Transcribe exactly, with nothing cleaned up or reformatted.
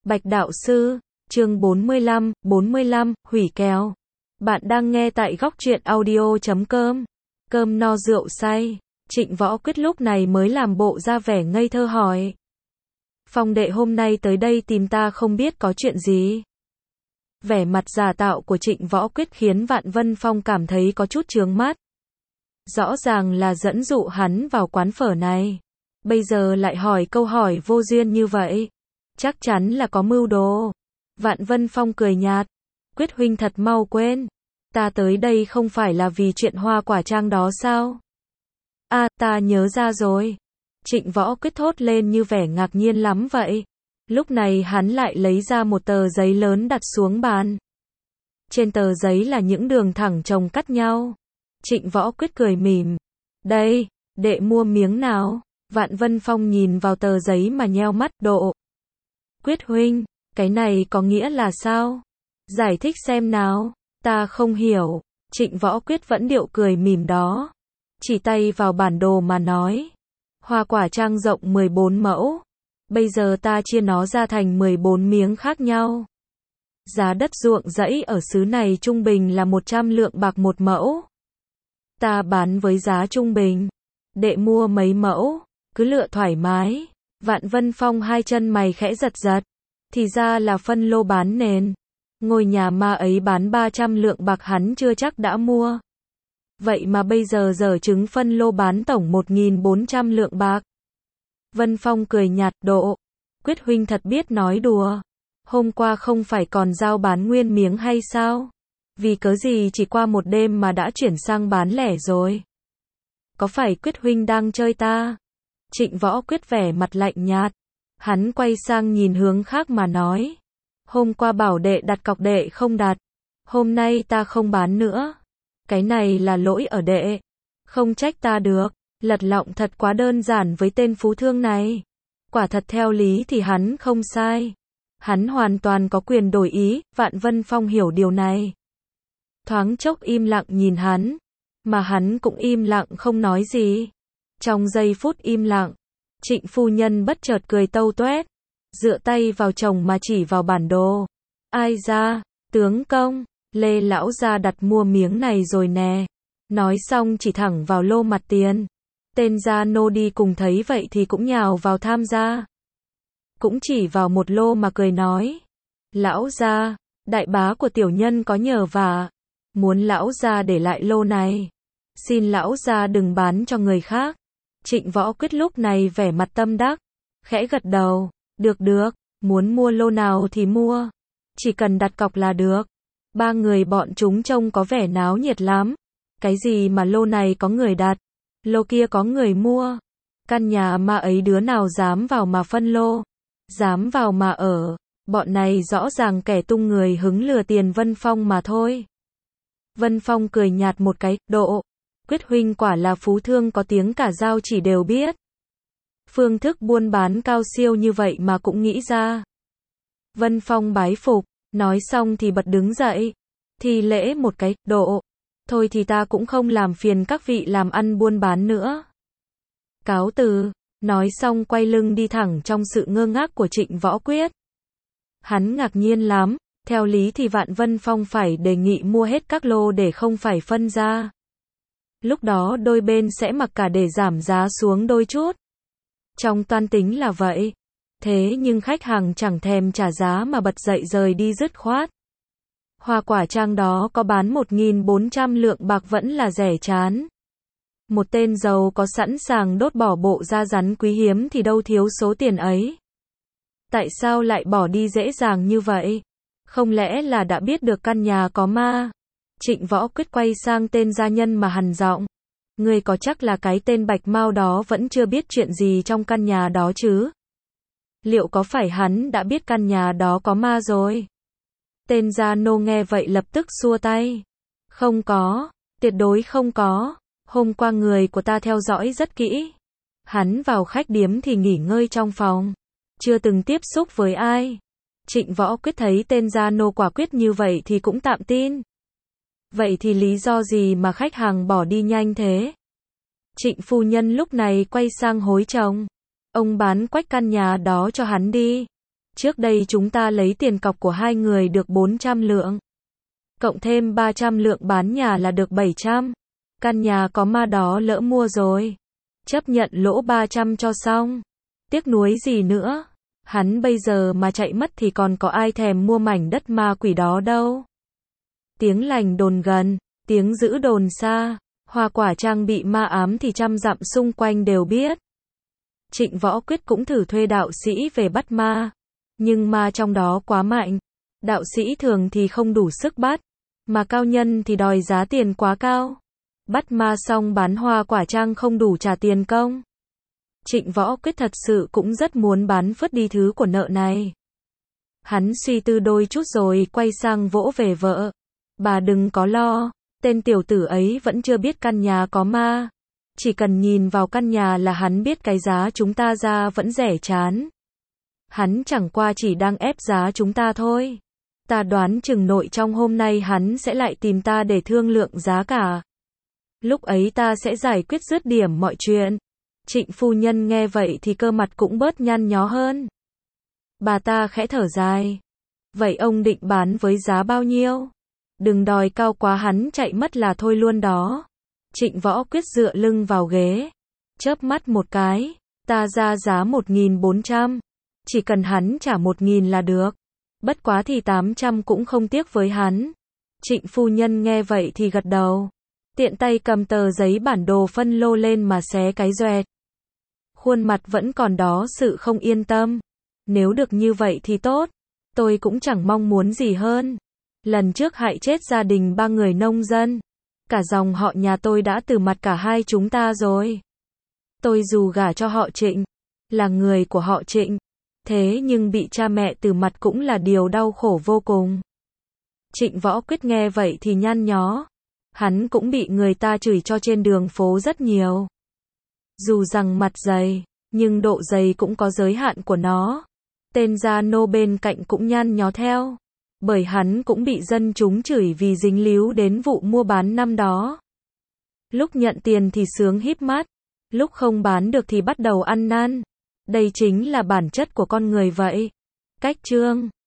Bạch đạo sư, chương bốn mươi lăm, bốn mươi lăm, hủy kèo. Bạn đang nghe tại góc truyện audio chấm com. Cơm no rượu say, Trịnh Võ Quyết lúc này mới làm bộ ra vẻ ngây thơ hỏi. Phong đệ hôm nay tới đây tìm ta không biết có chuyện gì. Vẻ mặt giả tạo của Trịnh Võ Quyết khiến Vạn Vân Phong cảm thấy có chút chướng mắt. Rõ ràng là dẫn dụ hắn vào quán phở này. Bây giờ lại hỏi câu hỏi vô duyên như vậy. Chắc chắn là có mưu đồ. Vạn Vân Phong cười nhạt. Quyết huynh thật mau quên. Ta tới đây không phải là vì chuyện hoa quả trang đó sao? À, ta nhớ ra rồi. Trịnh Võ Quyết thốt lên như vẻ ngạc nhiên lắm vậy. Lúc này hắn lại lấy ra một tờ giấy lớn đặt xuống bàn. Trên tờ giấy là những đường thẳng chồng cắt nhau. Trịnh Võ Quyết cười mỉm. Đây, đệ mua miếng nào? Vạn Vân Phong nhìn vào tờ giấy mà nheo mắt độ. Quyết huynh, cái này có nghĩa là sao? Giải thích xem nào. Ta không hiểu. Trịnh Võ Quyết vẫn điệu cười mỉm đó. Chỉ tay vào bản đồ mà nói. Hoa quả trang rộng mười bốn mẫu. Bây giờ ta chia nó ra thành mười bốn miếng khác nhau. Giá đất ruộng rẫy ở xứ này trung bình là một trăm lượng bạc một mẫu. Ta bán với giá trung bình. Đệ mua mấy mẫu, cứ lựa thoải mái. Vạn Vân Phong hai chân mày khẽ giật giật. Thì ra là phân lô bán nền. Ngôi nhà ma ấy bán ba trăm lượng bạc hắn chưa chắc đã mua. Vậy mà bây giờ dở chứng phân lô bán tổng một nghìn bốn trăm lượng bạc. Vân Phong cười nhạt độ. Quyết huynh thật biết nói đùa. Hôm qua không phải còn giao bán nguyên miếng hay sao? Vì cớ gì chỉ qua một đêm mà đã chuyển sang bán lẻ rồi? Có phải Quyết huynh đang chơi ta? Trịnh Võ Quyết vẻ mặt lạnh nhạt. Hắn quay sang nhìn hướng khác mà nói. Hôm qua bảo đệ đặt cọc đệ không đặt. Hôm nay ta không bán nữa. Cái này là lỗi ở đệ. Không trách ta được. Lật lọng thật quá đơn giản với tên phú thương này. Quả thật theo lý thì hắn không sai. Hắn hoàn toàn có quyền đổi ý. Vạn Vân Phong hiểu điều này. Thoáng chốc im lặng nhìn hắn. Mà hắn cũng im lặng không nói gì. Trong giây phút im lặng, Trịnh phu nhân bất chợt cười tâu tuét, dựa tay vào chồng mà chỉ vào bản đồ. Ai ra, tướng công, Lê lão gia đặt mua miếng này rồi nè. Nói xong chỉ thẳng vào lô mặt tiền. Tên gia nô đi cùng thấy vậy thì cũng nhào vào tham gia. Cũng chỉ vào một lô mà cười nói. Lão gia, đại bá của tiểu nhân có nhờ vả. Muốn lão gia để lại lô này. Xin lão gia đừng bán cho người khác. Trịnh Võ Quyết lúc này vẻ mặt tâm đắc. Khẽ gật đầu. Được được, muốn mua lô nào thì mua. Chỉ cần đặt cọc là được. Ba người bọn chúng trông có vẻ náo nhiệt lắm. Cái gì mà lô này có người đặt, lô kia có người mua. Căn nhà ma ấy đứa nào dám vào mà phân lô, dám vào mà ở. Bọn này rõ ràng kẻ tung người hứng lừa tiền Vân Phong mà thôi. Vân Phong cười nhạt một cái, độ. Quyết huynh quả là phú thương có tiếng cả giao chỉ đều biết. Phương thức buôn bán cao siêu như vậy mà cũng nghĩ ra. Vân Phong bái phục, nói xong thì bật đứng dậy. Thì lễ một cái, độ. Thôi thì ta cũng không làm phiền các vị làm ăn buôn bán nữa. Cáo từ, nói xong quay lưng đi thẳng trong sự ngơ ngác của Trịnh Võ Quyết. Hắn ngạc nhiên lắm, theo lý thì Vạn Vân Phong phải đề nghị mua hết các lô để không phải phân ra. Lúc đó đôi bên sẽ mặc cả để giảm giá xuống đôi chút. Trong toan tính là vậy. Thế nhưng khách hàng chẳng thèm trả giá mà bật dậy rời đi dứt khoát. Hoa quả trang đó có bán một nghìn bốn trăm lượng bạc vẫn là rẻ chán. Một tên giàu có sẵn sàng đốt bỏ bộ da rắn quý hiếm thì đâu thiếu số tiền ấy. Tại sao lại bỏ đi dễ dàng như vậy? Không lẽ là đã biết được căn nhà có ma? Trịnh Võ Quyết quay sang tên gia nhân mà hằn giọng. Ngươi có chắc là cái tên Bạch Mao đó vẫn chưa biết chuyện gì trong căn nhà đó chứ? Liệu có phải hắn đã biết căn nhà đó có ma rồi? Tên gia nô nghe vậy lập tức xua tay. Không có, tuyệt đối không có. Hôm qua người của ta theo dõi rất kỹ. Hắn vào khách điếm thì nghỉ ngơi trong phòng. Chưa từng tiếp xúc với ai. Trịnh Võ Quyết thấy tên gia nô quả quyết như vậy thì cũng tạm tin. Vậy thì lý do gì mà khách hàng bỏ đi nhanh thế? Trịnh phu nhân lúc này quay sang hối chồng. Ông bán quách căn nhà đó cho hắn đi. Trước đây chúng ta lấy tiền cọc của hai người được bốn trăm lượng. Cộng thêm ba trăm lượng bán nhà là được bảy trăm. Căn nhà có ma đó lỡ mua rồi. Chấp nhận lỗ ba trăm cho xong. Tiếc nuối gì nữa. Hắn bây giờ mà chạy mất thì còn có ai thèm mua mảnh đất ma quỷ đó đâu. Tiếng lành đồn gần, tiếng dữ đồn xa. Hoa Quả Trang bị ma ám thì trăm dặm xung quanh đều biết. Trịnh Võ Quyết cũng thử thuê đạo sĩ về bắt ma. Nhưng ma trong đó quá mạnh. Đạo sĩ thường thì không đủ sức bắt. Mà cao nhân thì đòi giá tiền quá cao. Bắt ma xong bán Hoa Quả Trang không đủ trả tiền công. Trịnh Võ Quyết thật sự cũng rất muốn bán phớt đi thứ của nợ này. Hắn suy tư đôi chút rồi quay sang vỗ về vợ. Bà đừng có lo, tên tiểu tử ấy vẫn chưa biết căn nhà có ma. Chỉ cần nhìn vào căn nhà là hắn biết cái giá chúng ta ra vẫn rẻ chán. Hắn chẳng qua chỉ đang ép giá chúng ta thôi. Ta đoán chừng nội trong hôm nay hắn sẽ lại tìm ta để thương lượng giá cả. Lúc ấy ta sẽ giải quyết dứt điểm mọi chuyện. Trịnh phu nhân nghe vậy thì cơ mặt cũng bớt nhăn nhó hơn. Bà ta khẽ thở dài. Vậy ông định bán với giá bao nhiêu? Đừng đòi cao quá hắn chạy mất là thôi luôn đó. Trịnh Võ Quyết dựa lưng vào ghế. Chớp mắt một cái. Ta ra giá một nghìn bốn trăm. Chỉ cần hắn trả một nghìn là được. Bất quá thì tám trăm cũng không tiếc với hắn. Trịnh phu nhân nghe vậy thì gật đầu. Tiện tay cầm tờ giấy bản đồ phân lô lên mà xé cái doẹt. Khuôn mặt vẫn còn đó sự không yên tâm. Nếu được như vậy thì tốt. Tôi cũng chẳng mong muốn gì hơn. Lần trước hại chết gia đình ba người nông dân. Cả dòng họ nhà tôi đã từ mặt cả hai chúng ta rồi. Tôi dù gả cho họ Trịnh, là người của họ Trịnh. Thế nhưng bị cha mẹ từ mặt cũng là điều đau khổ vô cùng. Trịnh Võ Quyết nghe vậy thì nhăn nhó. Hắn cũng bị người ta chửi cho trên đường phố rất nhiều. Dù rằng mặt dày, nhưng độ dày cũng có giới hạn của nó. Tên gia nô bên cạnh cũng nhăn nhó theo. Bởi hắn cũng bị dân chúng chửi vì dính líu đến vụ mua bán năm đó. Lúc nhận tiền thì sướng híp mắt. Lúc không bán được thì bắt đầu ăn năn. Đây chính là bản chất của con người vậy. Cách chương